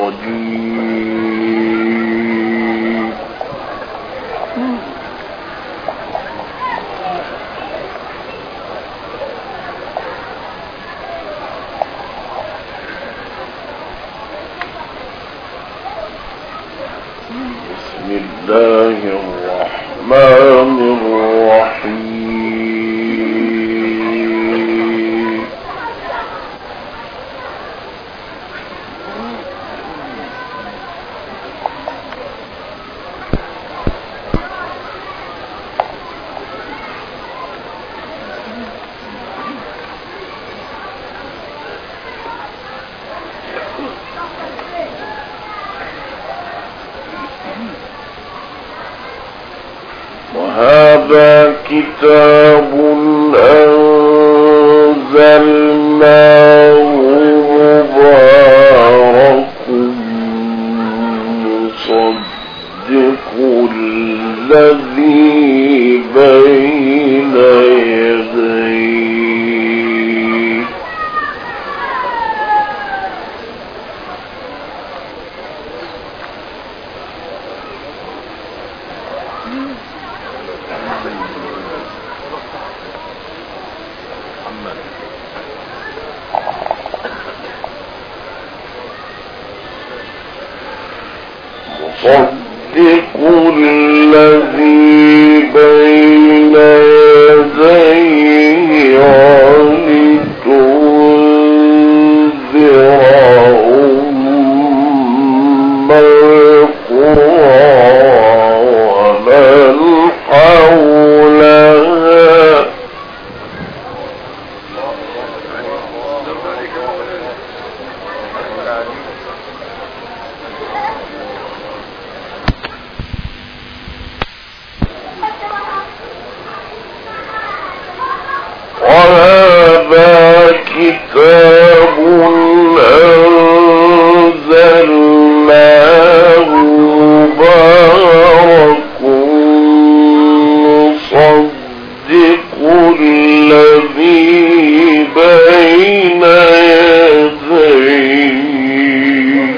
الرجيم بسم الله الرحمن الرحيم وهذا كتاب أنزلناه مبارك مصدق الذي بين يديه مصدق الذي بين يديه ولتنذر أم القرى ومن حولها وهذا كتاب أنزلناه مبارك مصدق الذي بين يديه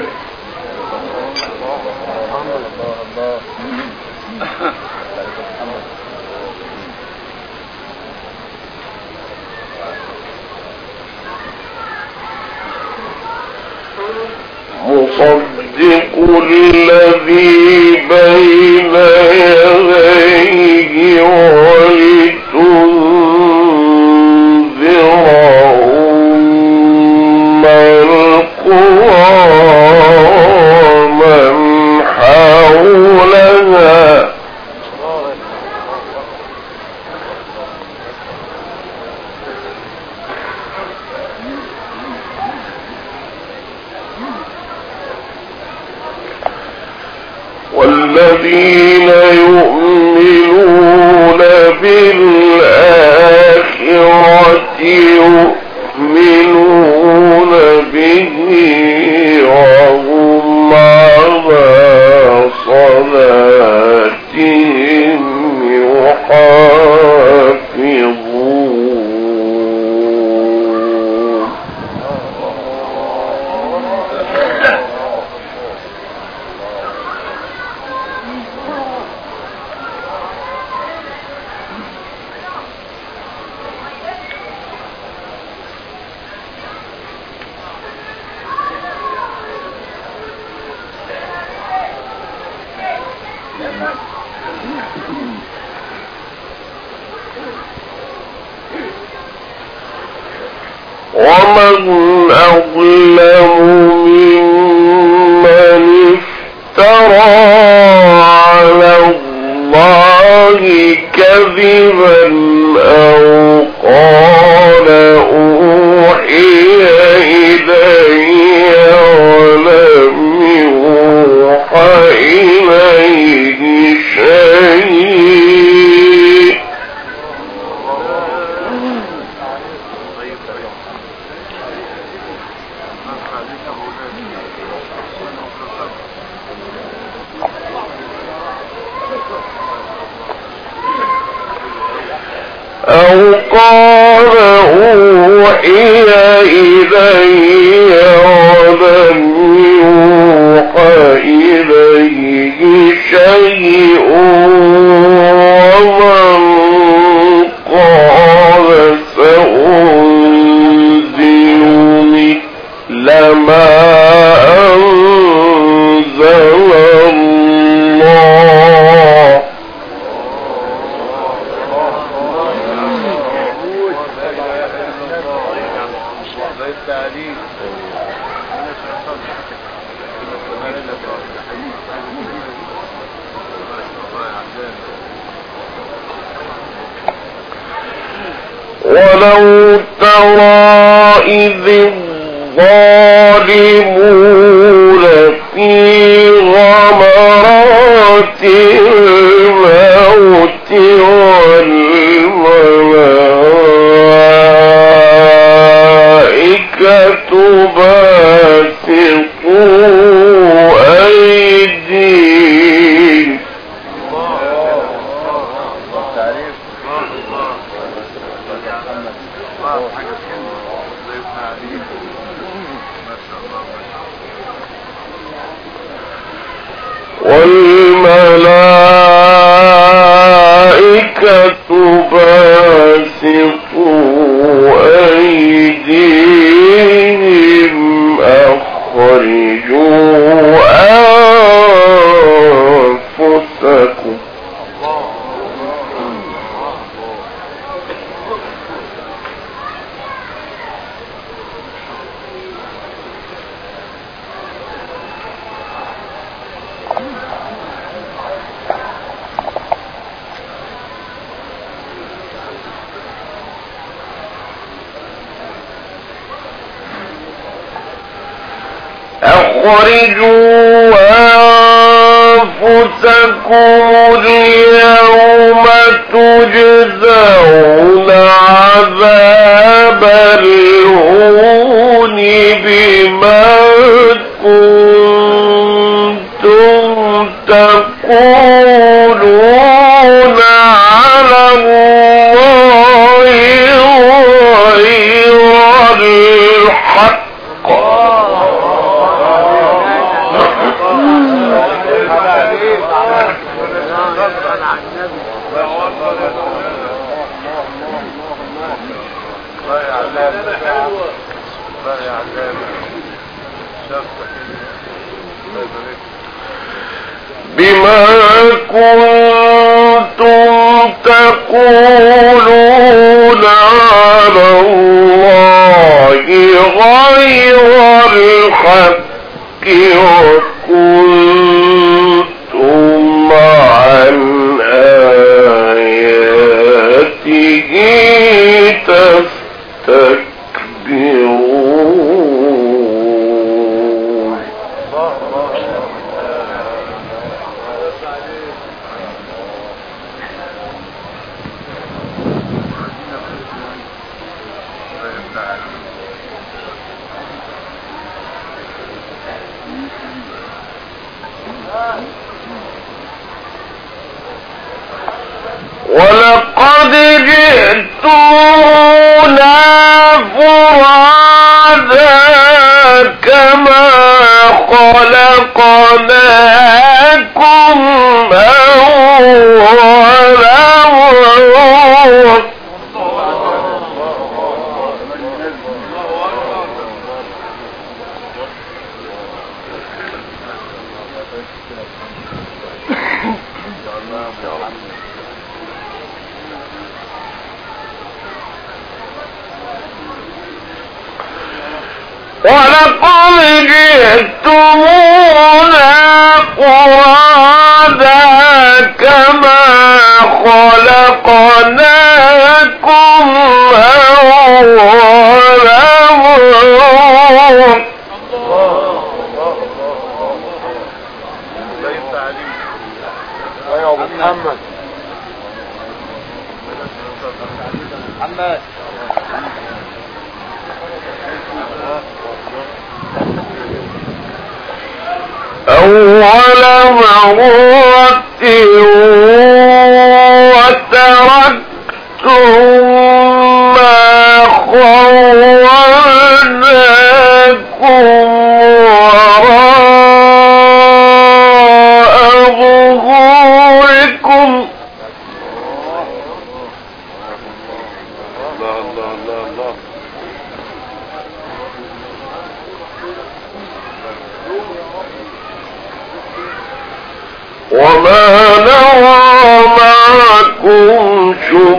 مصدق الذي بين يديه ولتنذر أم القرى ومن حولها والذين يؤمنون بالآخرة يؤمنون به وهم على صلاتهم يحافظون ومن أظلم ممن افترى على الله كذبا أو قال أوحي إلي ولم يوحى إليه شيء أو قال أوحي إلي ولم يوحى شيء ومن قال سأنزل مثل ما أنزل الله ولو ترى إذ الظالمون في غمرات الموت والملائكة باسطوا أيديهم والملائكة باسطوا أيديهم أخرجوا أنفسكم أخرجوا أنفسكم اليوم تجزون عذاب الهون بما كنتم تقولون على الله غير الحق بما كنتم تقولون على الله غير الحق وكنتم عن آياته تستكبرون ولقد جئتمونا فرادا كما خلقناكم أول مرة ولقد جئتمونا فرادا كما خلقناكم أول مرة محمد أول مرة وتركتم ما خولناكم وراء ظهوركم وما نرى معكم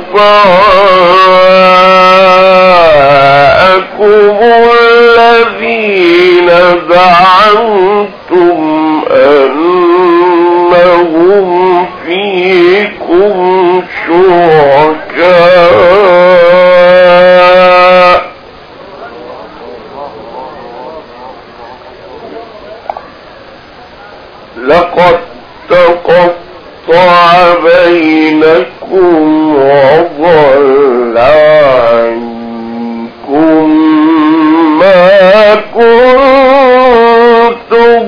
شفعاءكم الذين زعمتم أنهم فيكم شركاء لقد تقطع بينكم وضل عنكم ما كنتم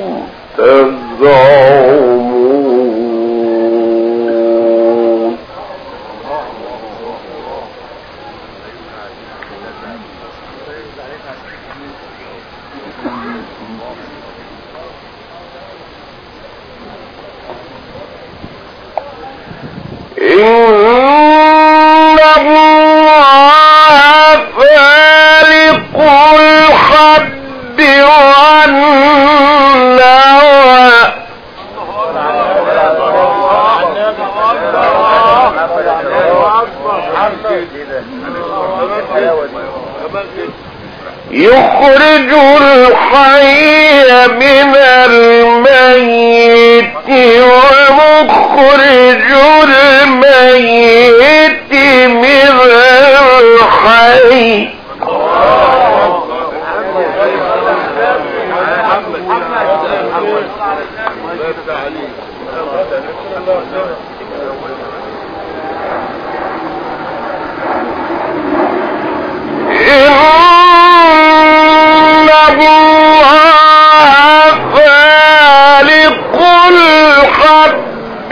تزعمون إن الله فالق الحب والنوى يخرج الحي من الميت ومخرج الميت من الحي إن الله فالق الحب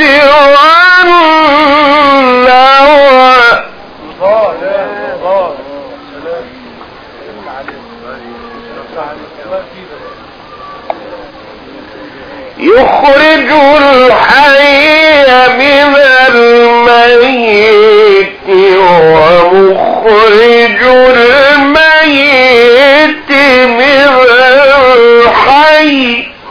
والنوى يخرج الحي من الميت ومخرج الميت من الحي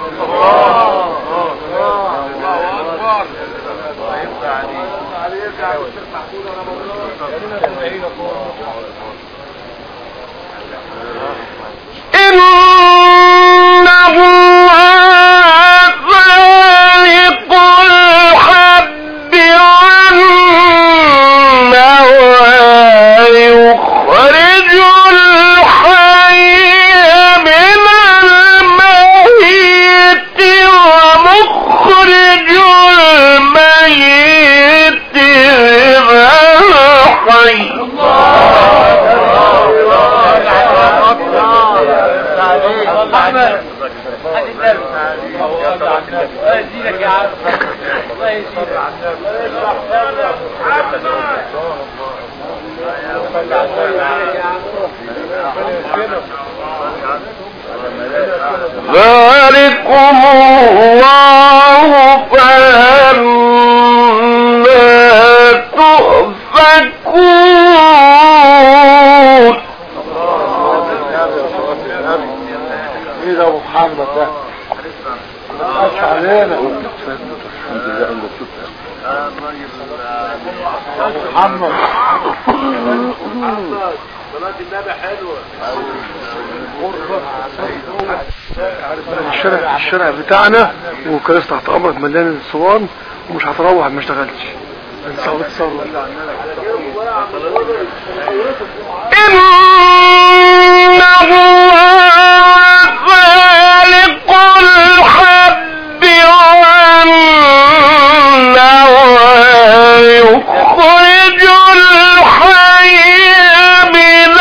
إن الله فالق الحب والنوى يخرج الحي من الميت ومخرج الميت من الحي ذلكم الله فأنا تؤفكون إذا أبو محمد ده علينا الحمد لله أنه شكرا محمد صلاة النبي حلوة الشارع بتاعنا وكراسة تحت أمرك مليان صوان ومش هتروح ما اشتغلتش انصار إن الله فالق الحب والنوى يخرج الحي من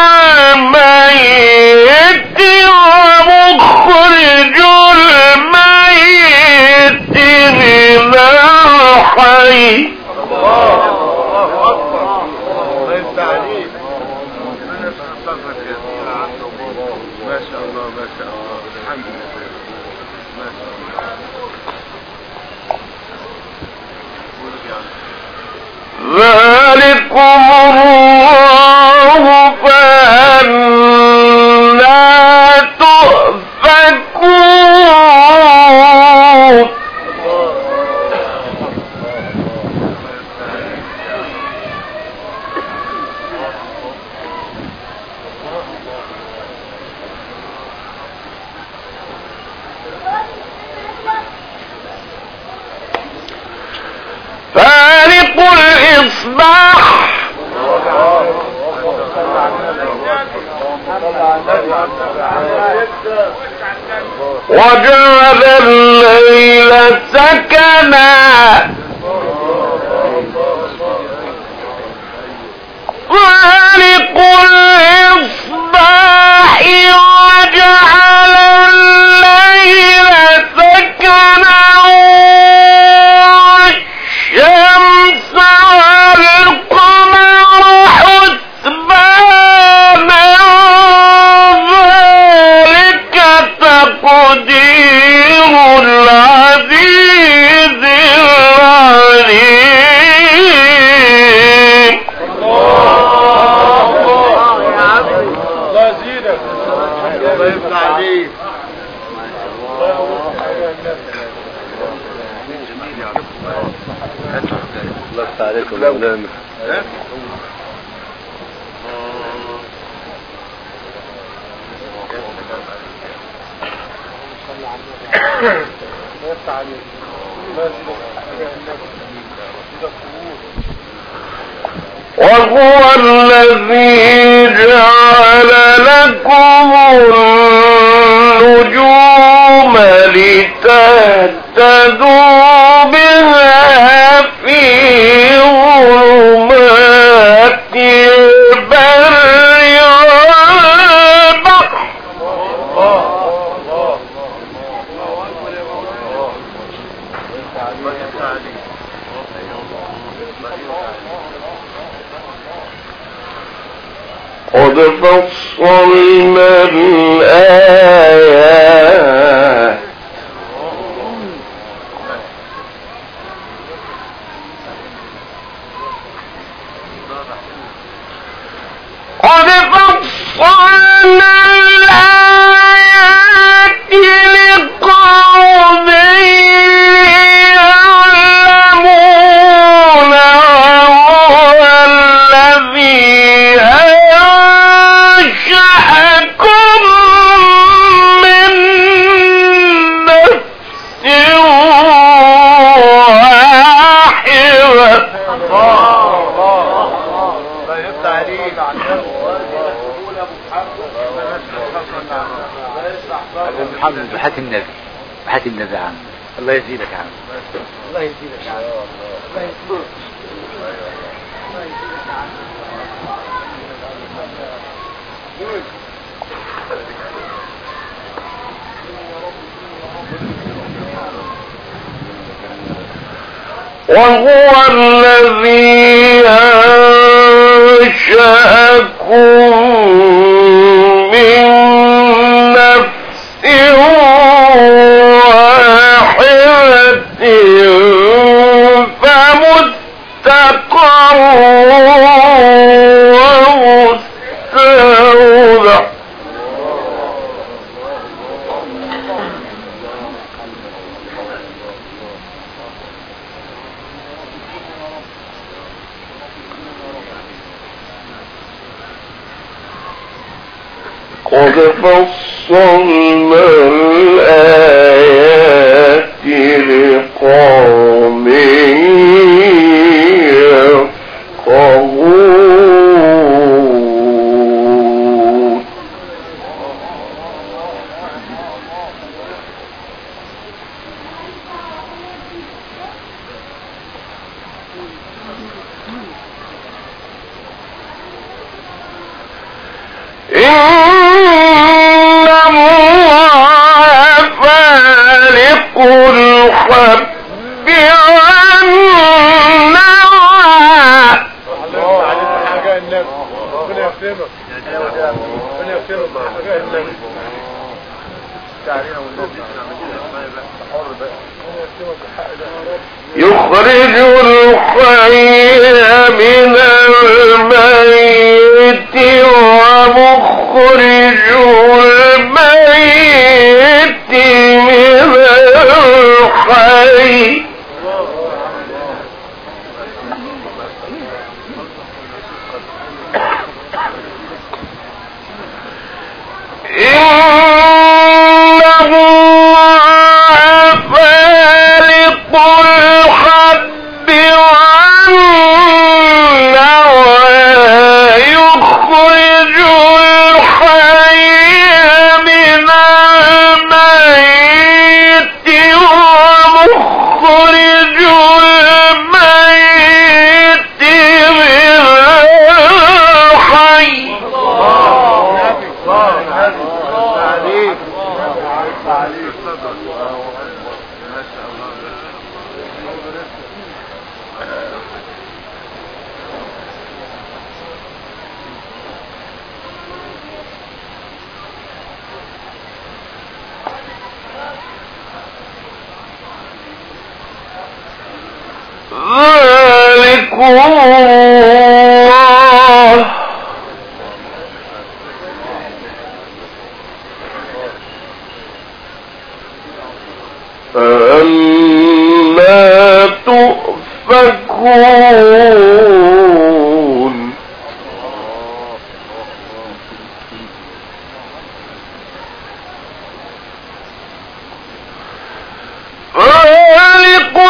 الميت ومخرج الميت من الحي ذلكم الله فأنا تؤفكون الإصباح وجعل الليل سكنا خالق الإصباح وجعل الليل سكنا والشمس والقمر حسبانا ذلك تقدير العزيز العليم. الله يزيدك. الله يفتح عليك. الله يفتح عليكم يا مولانا. وهو الذي جعل لكم النجوم لتهتدوا بها في ظلمات البر والبحر. قد فصلنا الآيات لقوم يعلمون. وهو الذي أنشأكم من نفس واحدة. محمد بحات النبي عم. الله يزيدك يا عم. الله يزيدك يا عم. الله يزيدك. وهو الذي أنشأكم من نفس واحدة فمستقر ومستودع. قد فصلنا الآيات لقوم يفقهون. فالق الحب والنوى. يخرج الحي من الميت ومخرج الميت من الحي. إنه فالق الحب والنوى. ذلكم الله فأنا تؤفكون فالق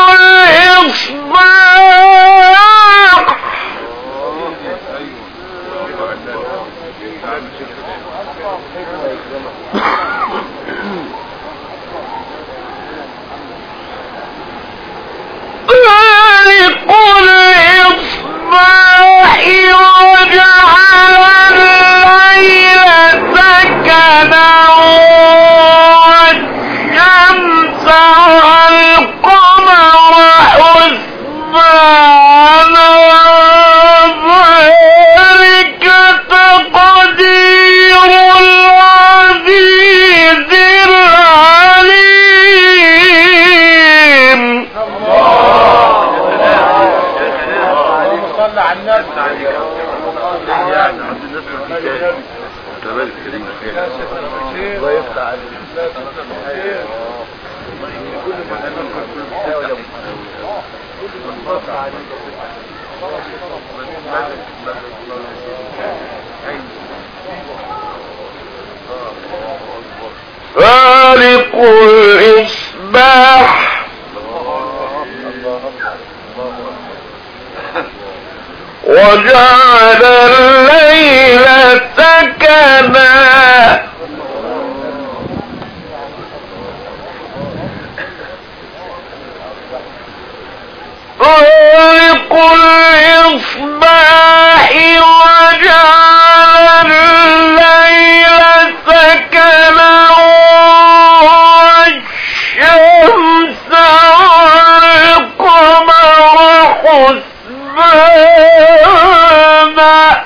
الإصباح فالق الإصباح وجعل الليل سكنا والشمس والقمر حسبانا ذلك تقدير العزيز العليم. صلى على النبي. الله يفتح عليك. فالق الإصباح وجعل الليل سكنا فالق الإصباح وجعل الليل سكنا والشمس والقمر حسبانا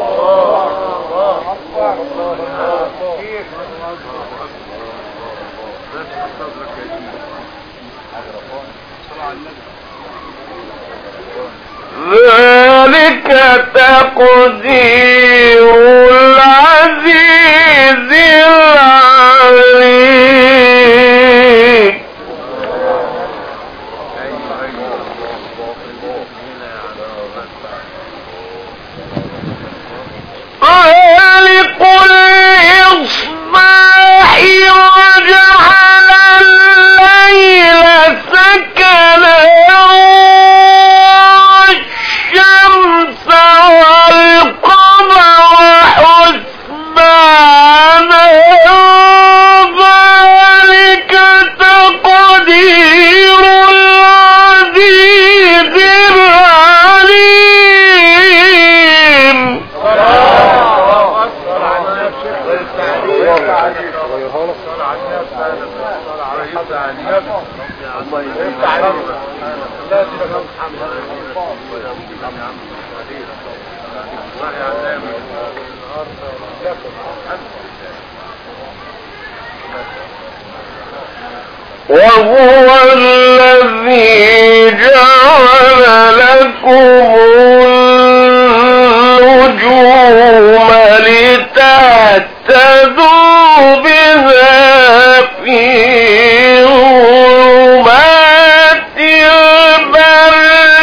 ذلك تقدير العزيز العليم. فالق الإصباح وجعل الليل سكنا والشمس والقمر حسبانا ذلك تقدير العزيز العليم. وهو الذي جعل لكم النجوم لتهتدوا بها في ظلمات البر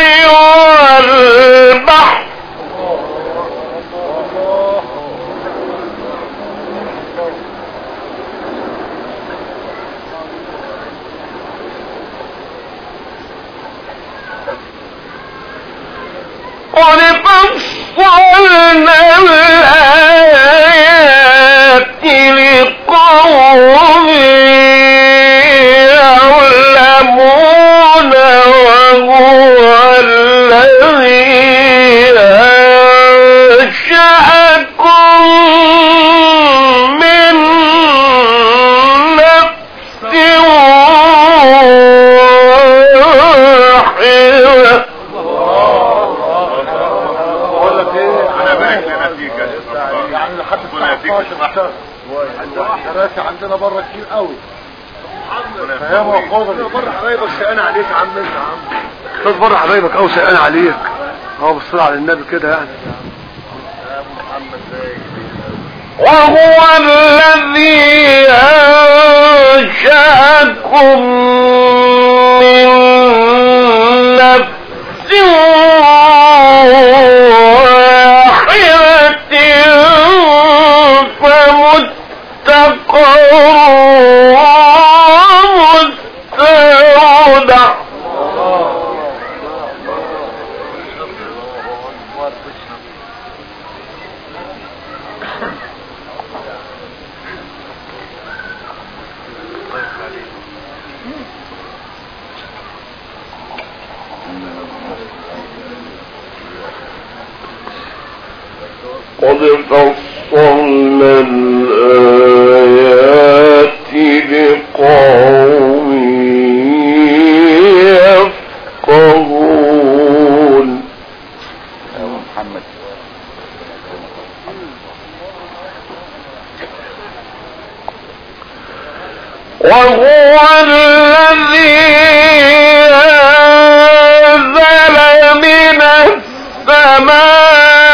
والبحر قد فصلنا حراسي عندنا بره كتير قوي. فاهم خضر بره حبايبك سألنا عليك يا عم. انت يا عم استاذ بره حبايبك او سألنا عليك. بالصلاة على النبي كده يعني. وهو الذي أنشأكم من نفس واحدة فمستقر ومستودع. قد فصلنا الآيات لقوم يفقهون. يا محمد وهو الذي أنزل من السماء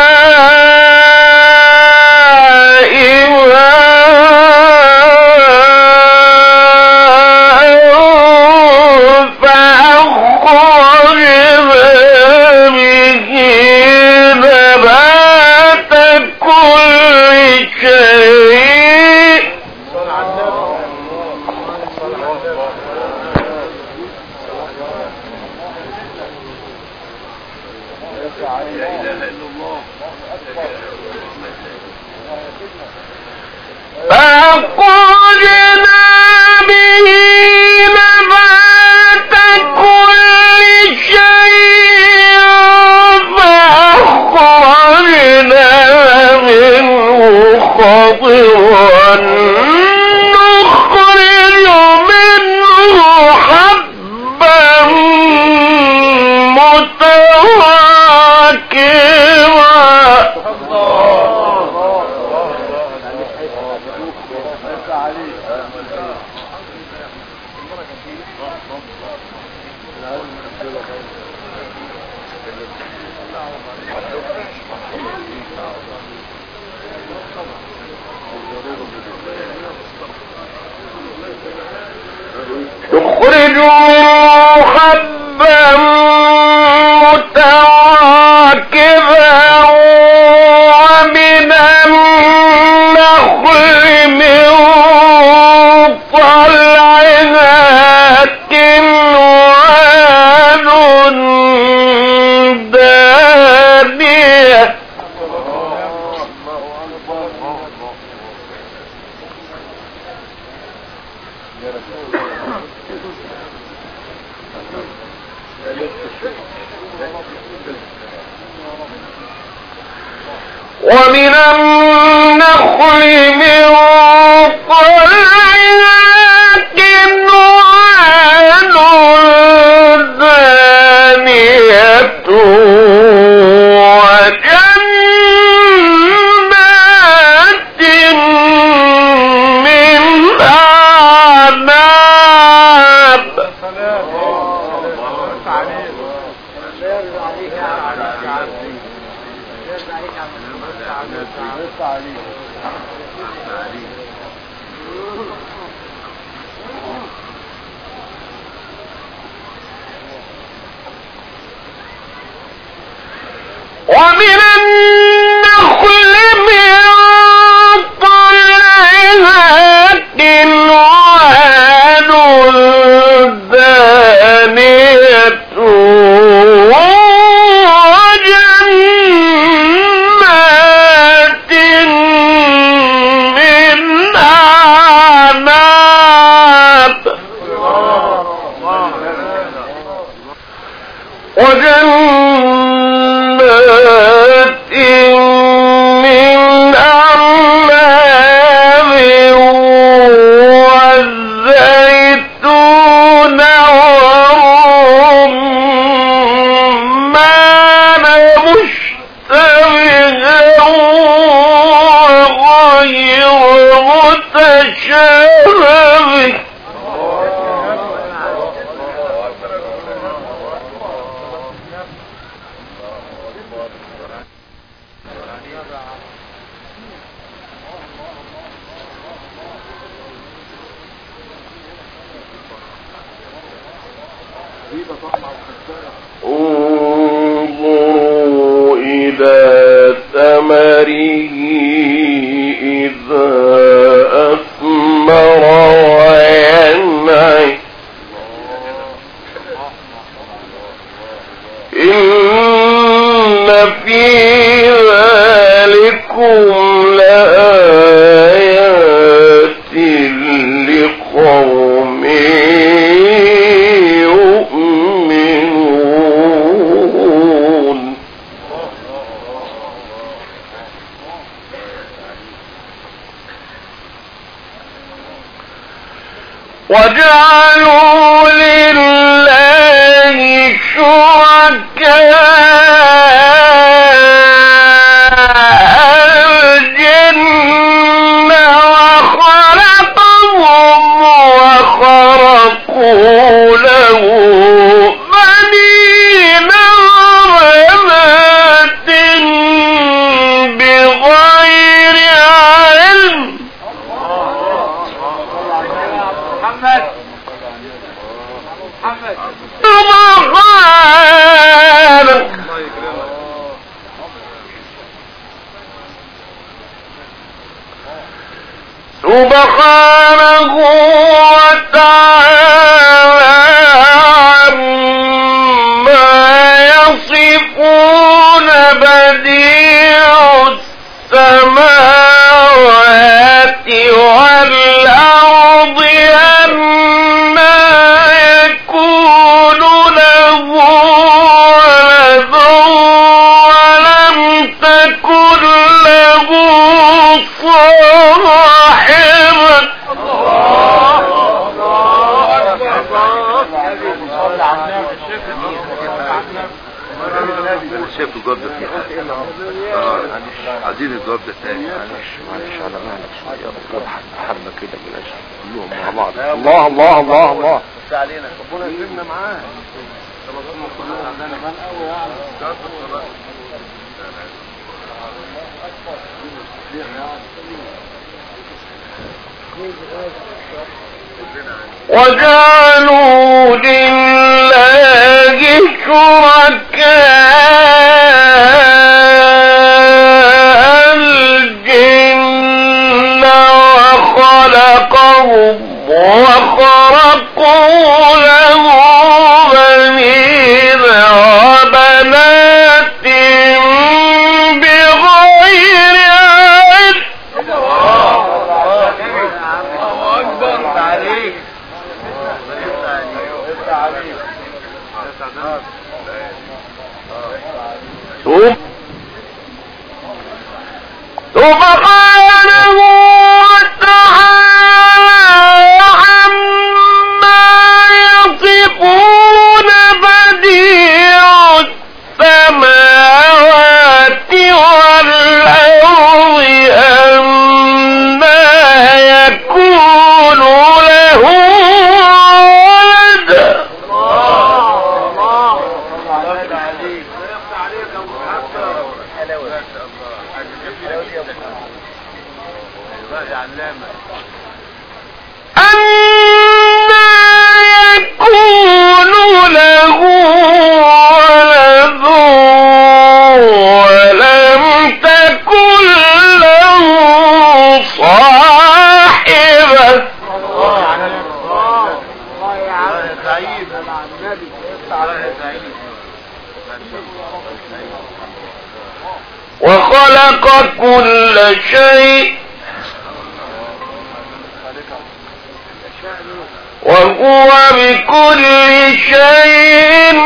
ومن النخل من طلعها كنوان دانية وجنات من أعناب. ومن النخل من طلعها كنوان دانية وجنات متشابه انظروا إلى ثمره إذا أثمر وينعي إن في ذلكم لآيات لقوم يؤمنون وجعلوا لله شركاء الجن وخلقهم وخرقوا له بنين وبنات بغير علم سبحانه وتعالى عما يصفون بديع السماوات والأرض أنى يكون له ولد ولم تكن له صاحبة انا شايف الجواب ده فيه عايزين الجواب ده تاني. معلش على مهلك شويه حبه كده بلاش كلهم مع بعض. الله الله الله الله بس علينا ربنا يكرمنا معاه. وجعلوا لله شركاء الجن وخلقهم وخرقوا له بنين وبنات بغير علم. سبحانه وتعالى عما يصفون بديع السماوات والأرض أنى يكون له ولد أنى يكون له ولد ولم تكن له صاحبة وخلق كل شيء وهو بكل شيء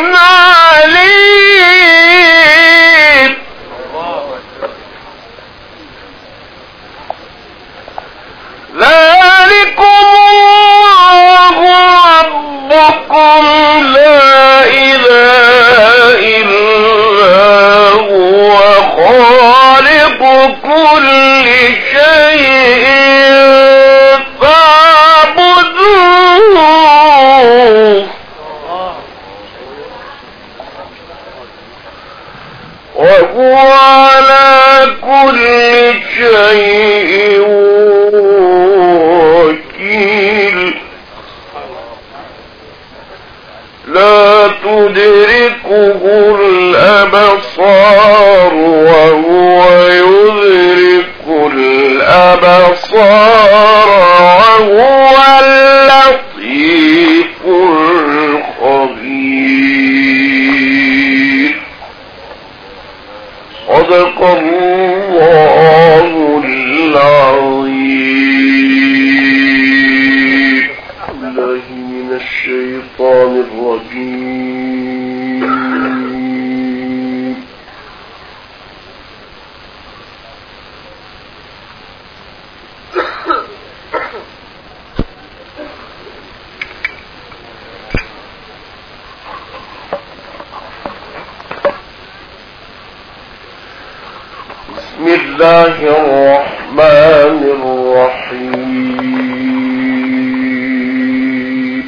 عليم. ذلكم الله ربكم لا إله إلا هو خالق كل شيء الأبصار وهو يدرك الأبصار وهو اللطيف الخبير. صدق الله العظيم. بالله من الشيطان الرجيم. بسم الله الرحمن الرحيم.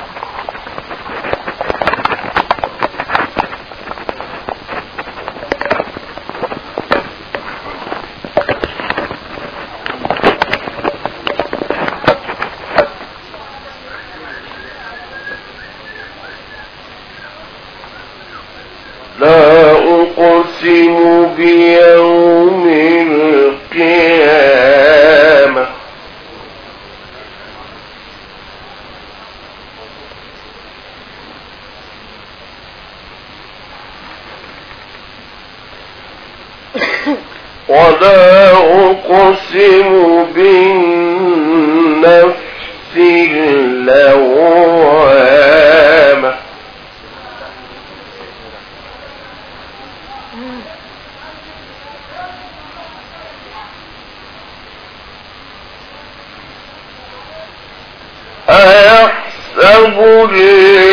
لا أقسم بيوم القيامة ولا أقسم بالنفس اللوامة أيحسب